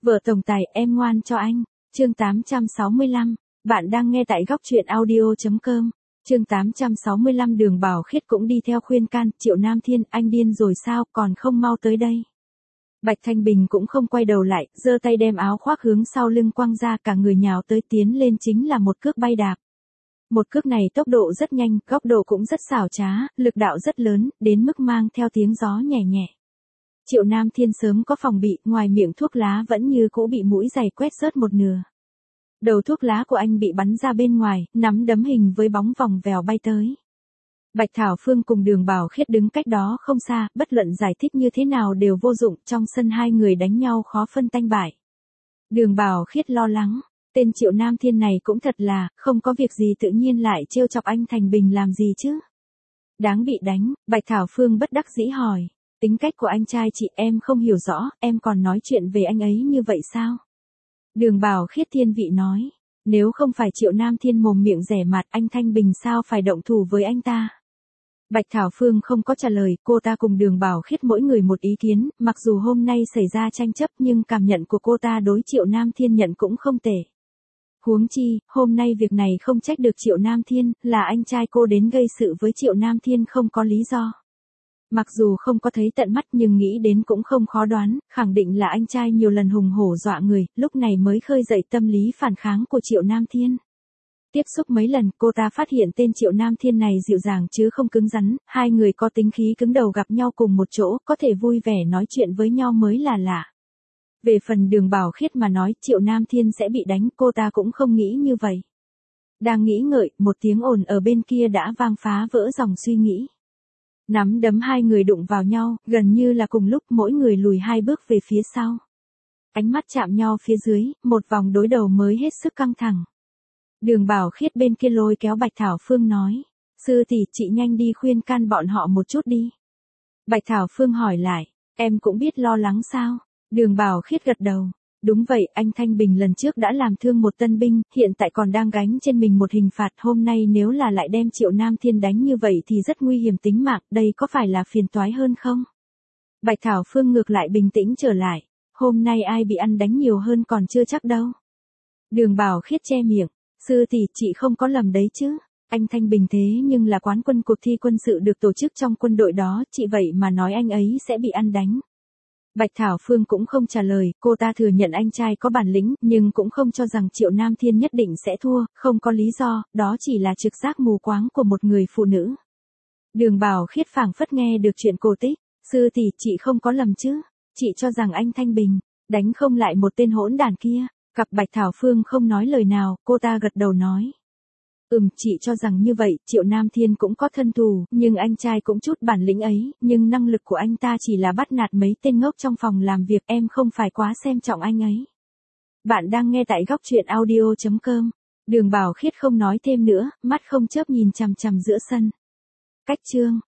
Vợ tổng tài em ngoan cho anh. Chương 865. Bạn đang nghe tại góc truyện audio.com. Chương 865 Đường Bảo Khiết cũng đi theo khuyên can, Triệu Nam Thiên, anh điên rồi sao, còn không mau tới đây. Bạch Thanh Bình cũng không quay đầu lại, giơ tay đem áo khoác hướng sau lưng quăng ra, cả người nhào tới tiến lên chính là một cước bay đạp. Một cước này tốc độ rất nhanh, góc độ cũng rất xảo trá, lực đạo rất lớn, đến mức mang theo tiếng gió nhẹ nhẹ. Triệu Nam Thiên sớm có phòng bị, ngoài miệng thuốc lá vẫn như cũ bị mũi giày quét rớt một nửa. Đầu thuốc lá của anh bị bắn ra bên ngoài, nắm đấm hình với bóng vòng vèo bay tới. Bạch Thảo Phương cùng Đường Bảo Khiết đứng cách đó không xa, bất luận giải thích như thế nào đều vô dụng, trong sân hai người đánh nhau khó phân tanh bại. Đường Bảo Khiết lo lắng, tên Triệu Nam Thiên này cũng thật là, không có việc gì tự nhiên lại trêu chọc anh Thành Bình làm gì chứ. Đáng bị đánh, Bạch Thảo Phương bất đắc dĩ hỏi. Tính cách của anh trai chị em không hiểu rõ, em còn nói chuyện về anh ấy như vậy sao? Đường Bảo Khiết thiên vị nói, nếu không phải Triệu Nam Thiên mồm miệng rẻ mạt, anh Thanh Bình sao phải động thủ với anh ta? Bạch Thảo Phương không có trả lời, cô ta cùng Đường Bảo Khiết mỗi người một ý kiến, mặc dù hôm nay xảy ra tranh chấp nhưng cảm nhận của cô ta đối Triệu Nam Thiên nhận cũng không tệ. Huống chi, hôm nay việc này không trách được Triệu Nam Thiên, là anh trai cô đến gây sự với Triệu Nam Thiên không có lý do. Mặc dù không có thấy tận mắt nhưng nghĩ đến cũng không khó đoán, khẳng định là anh trai nhiều lần hùng hổ dọa người, lúc này mới khơi dậy tâm lý phản kháng của Triệu Nam Thiên. Tiếp xúc mấy lần, cô ta phát hiện tên Triệu Nam Thiên này dịu dàng chứ không cứng rắn, hai người có tính khí cứng đầu gặp nhau cùng một chỗ, có thể vui vẻ nói chuyện với nhau mới là lạ. Về phần Đường Bảo Khiết mà nói Triệu Nam Thiên sẽ bị đánh, cô ta cũng không nghĩ như vậy. Đang nghĩ ngợi, một tiếng ồn ở bên kia đã vang phá vỡ dòng suy nghĩ. Nắm đấm hai người đụng vào nhau, gần như là cùng lúc mỗi người lùi hai bước về phía sau. Ánh mắt chạm nhau phía dưới, một vòng đối đầu mới hết sức căng thẳng. Đường Bảo Khiết bên kia lôi kéo Bạch Thảo Phương nói, sư tỷ chị nhanh đi khuyên can bọn họ một chút đi. Bạch Thảo Phương hỏi lại, em cũng biết lo lắng sao? Đường Bảo Khiết gật đầu. Đúng vậy, anh Thanh Bình lần trước đã làm thương một tân binh, hiện tại còn đang gánh trên mình một hình phạt, hôm nay nếu là lại đem Triệu Nam Thiên đánh như vậy thì rất nguy hiểm tính mạng, đây có phải là phiền toái hơn không? Bạch Thảo Phương ngược lại bình tĩnh trở lại, hôm nay ai bị ăn đánh nhiều hơn còn chưa chắc đâu. Đường Bảo Khiết che miệng, sư tỷ chị không có lầm đấy chứ, anh Thanh Bình thế nhưng là quán quân cuộc thi quân sự được tổ chức trong quân đội đó, chị vậy mà nói anh ấy sẽ bị ăn đánh. Bạch Thảo Phương cũng không trả lời, cô ta thừa nhận anh trai có bản lĩnh, nhưng cũng không cho rằng Triệu Nam Thiên nhất định sẽ thua, không có lý do, đó chỉ là trực giác mù quáng của một người phụ nữ. Đường Bảo Khiết phảng phất nghe được chuyện cổ tích, sư tỷ chị không có lầm chứ, chị cho rằng anh Thanh Bình, đánh không lại một tên hỗn đản kia, cặp Bạch Thảo Phương không nói lời nào, cô ta gật đầu nói. Chị cho rằng như vậy, Triệu Nam Thiên cũng có thân thù, nhưng anh trai cũng chút bản lĩnh ấy, nhưng năng lực của anh ta chỉ là bắt nạt mấy tên ngốc trong phòng làm việc, em không phải quá xem trọng anh ấy. Bạn đang nghe tại góc truyện audio.com. Đường Bảo Khiết không nói thêm nữa, mắt không chớp nhìn chằm chằm giữa sân. Cách chương